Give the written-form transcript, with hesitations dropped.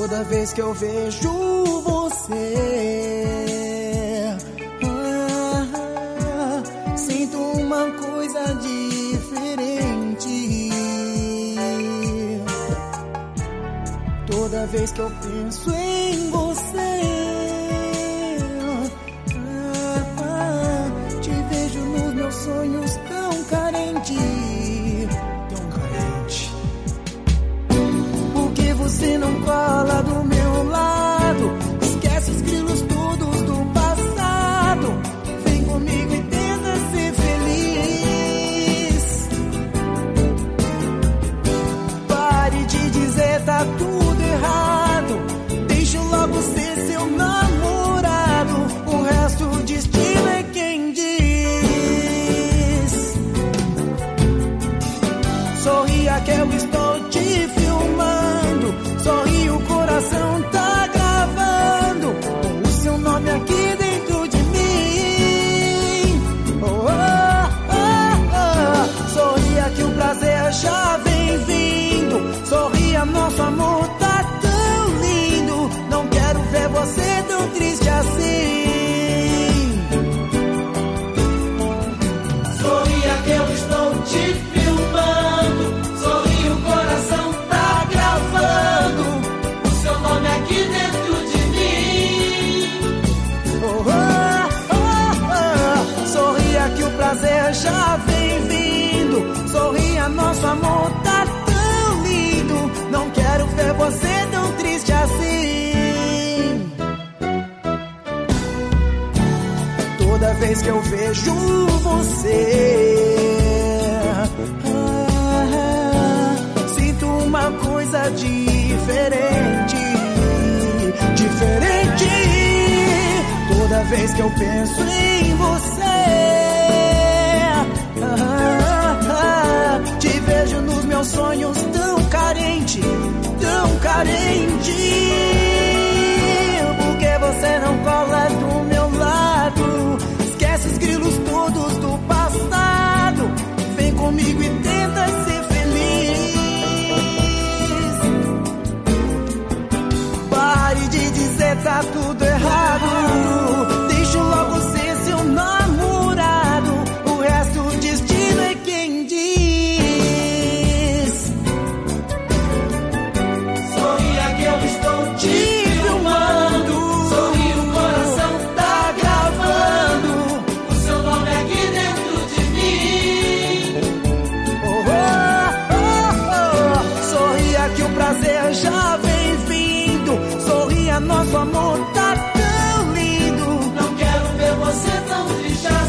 Toda vez que eu vejo você, sinto uma coisa diferente. Toda vez que eu penso em você, te vejo nos meus sonhos tão carente, tão carente. Por que você não cola do meu lado? Esquece os grilos todos do passado. Vem comigo e tenta ser feliz. Pare de dizer tá tudo errado. Deixa eu logo ser seu namorado. O resto o destino é quem diz. Sorria que eu estou te filmando. Sorri, o coração tá gravando o seu nome aqui dentro de mim. Oh, oh, oh, oh. Sorria que o prazer já vem vindo. Sorria, nosso amor tá tão lindo. Não quero ver você tão triste assim. Sorria que eu estou te filmando. Sorri, o coração tá gravando o seu nome aqui dentro de mim. Oh, oh, oh, oh. Sorria que o prazer já vem vindo. Sorria, nosso amor tá tão lindo. Não quero ver você tão triste assim. Toda vez que eu vejo você, sinto uma coisa diferente, diferente. Toda vez que eu penso em você, te vejo nos meus sonhos tão carente, tão carente. Por que você não cola do meu lado? Esquece os grilos todos do passado. Vem comigo e tenta ser feliz. Pare de dizer tá tudo errado. Deixa eu logo ser seu namorado. O resto o destino é quem diz. Sorria que eu estou te filmando. Sorri, o coração tá gravando o seu nome aqui dentro de mim. Oh, oh, oh, oh. Sorria que o prazer já vem vindo. Sorria, nosso amor tá tão lindo. Não quero ver você tão triste.